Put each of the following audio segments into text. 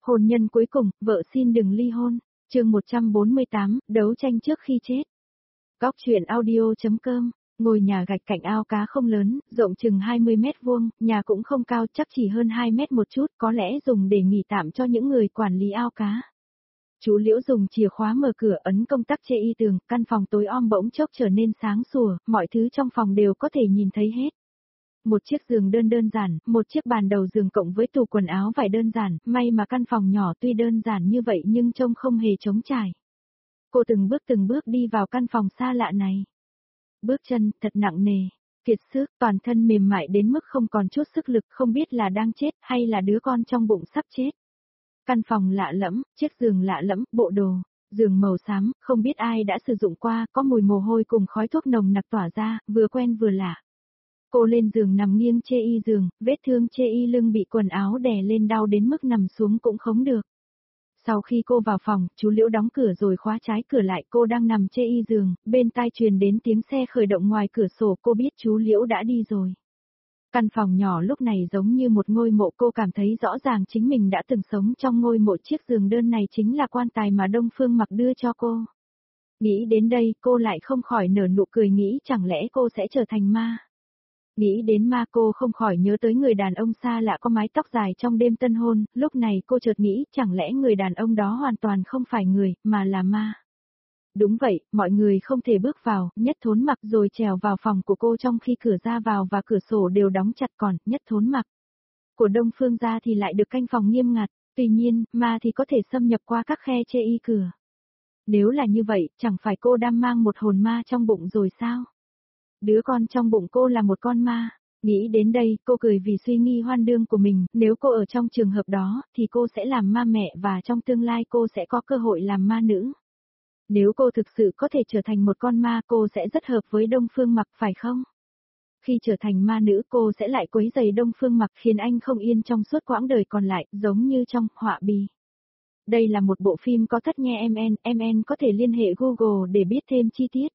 Hôn nhân cuối cùng, vợ xin đừng ly hôn. Chương 148, đấu tranh trước khi chết. Góc truyện audio.com. Ngôi nhà gạch cạnh ao cá không lớn, rộng chừng 20 mét vuông, nhà cũng không cao, chắc chỉ hơn 2 mét một chút, có lẽ dùng để nghỉ tạm cho những người quản lý ao cá. Chú Liễu dùng chìa khóa mở cửa, ấn công tắc chê y tường, căn phòng tối om bỗng chốc trở nên sáng sủa, mọi thứ trong phòng đều có thể nhìn thấy hết. Một chiếc giường đơn giản, một chiếc bàn đầu giường cộng với tủ quần áo vải đơn giản, may mà căn phòng nhỏ tuy đơn giản như vậy nhưng trông không hề trống trải. Cô từng bước đi vào căn phòng xa lạ này. Bước chân thật nặng nề, kiệt sức, toàn thân mềm mại đến mức không còn chút sức lực, không biết là đang chết hay là đứa con trong bụng sắp chết. Căn phòng lạ lẫm, chiếc giường lạ lẫm, bộ đồ, giường màu xám, không biết ai đã sử dụng qua, có mùi mồ hôi cùng khói thuốc nồng nặc tỏa ra, vừa quen vừa lạ. Cô lên giường nằm nghiêng chê y giường, vết thương chê y lưng bị quần áo đè lên đau đến mức nằm xuống cũng không được. Sau khi cô vào phòng, chú Liễu đóng cửa rồi khóa trái cửa lại, cô đang nằm chê y giường, bên tai truyền đến tiếng xe khởi động ngoài cửa sổ, cô biết chú Liễu đã đi rồi. Căn phòng nhỏ lúc này giống như một ngôi mộ, cô cảm thấy rõ ràng chính mình đã từng sống trong ngôi mộ, chiếc giường đơn này chính là quan tài mà Đông Phương Mặc đưa cho cô. Nghĩ đến đây, cô lại không khỏi nở nụ cười, nghĩ chẳng lẽ cô sẽ trở thành ma. Nghĩ đến ma, cô không khỏi nhớ tới người đàn ông xa lạ có mái tóc dài trong đêm tân hôn, lúc này cô chợt nghĩ chẳng lẽ người đàn ông đó hoàn toàn không phải người, mà là ma. Đúng vậy, mọi người không thể bước vào, Nhất Thốn Mặc rồi trèo vào phòng của cô trong khi cửa ra vào và cửa sổ đều đóng chặt, còn Nhất Thốn Mặc của Đông Phương gia thì lại được canh phòng nghiêm ngặt, tuy nhiên, ma thì có thể xâm nhập qua các khe chê y cửa. Nếu là như vậy, chẳng phải cô đang mang một hồn ma trong bụng rồi sao? Đứa con trong bụng cô là một con ma. Nghĩ đến đây, cô cười vì suy nghi hoang đường của mình, nếu cô ở trong trường hợp đó, thì cô sẽ làm ma mẹ và trong tương lai cô sẽ có cơ hội làm ma nữ. Nếu cô thực sự có thể trở thành một con ma, cô sẽ rất hợp với Đông Phương Mặc, phải không? Khi trở thành ma nữ, cô sẽ lại quấy rầy Đông Phương Mặc, khiến anh không yên trong suốt quãng đời còn lại, giống như trong Họa Bì. Đây là một bộ phim có thất nghe MN có thể liên hệ Google để biết thêm chi tiết.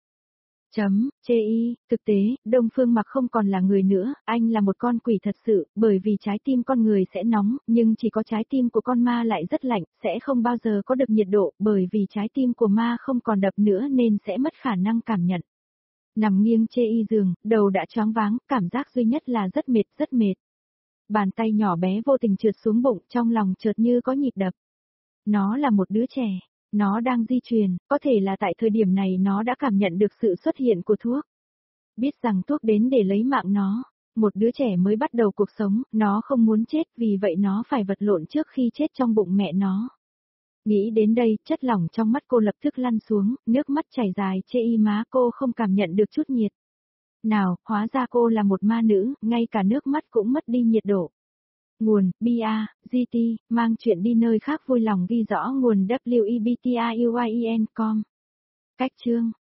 Chê y, thực tế, Đông Phương Mặc không còn là người nữa, anh là một con quỷ thật sự, bởi vì trái tim con người sẽ nóng, nhưng chỉ có trái tim của con ma lại rất lạnh, sẽ không bao giờ có được nhiệt độ, bởi vì trái tim của ma không còn đập nữa nên sẽ mất khả năng cảm nhận. Nằm nghiêng chê y giường, đầu đã choáng váng, cảm giác duy nhất là rất mệt. Bàn tay nhỏ bé vô tình trượt xuống bụng, trong lòng chợt như có nhịp đập. Nó là một đứa trẻ. Nó đang di truyền, có thể là tại thời điểm này nó đã cảm nhận được sự xuất hiện của thuốc. Biết rằng thuốc đến để lấy mạng nó. Một đứa trẻ mới bắt đầu cuộc sống, nó không muốn chết, vì vậy nó phải vật lộn trước khi chết trong bụng mẹ nó. Nghĩ đến đây, chất lỏng trong mắt cô lập tức lăn xuống, nước mắt chảy dài chê y má, cô không cảm nhận được chút nhiệt. Nào, hóa ra cô là một ma nữ, ngay cả nước mắt cũng mất đi nhiệt độ. Nguồn, BA, GT, mang chuyện đi nơi khác vui lòng ghi rõ nguồn WEBTIUIEN.com. Cách chương.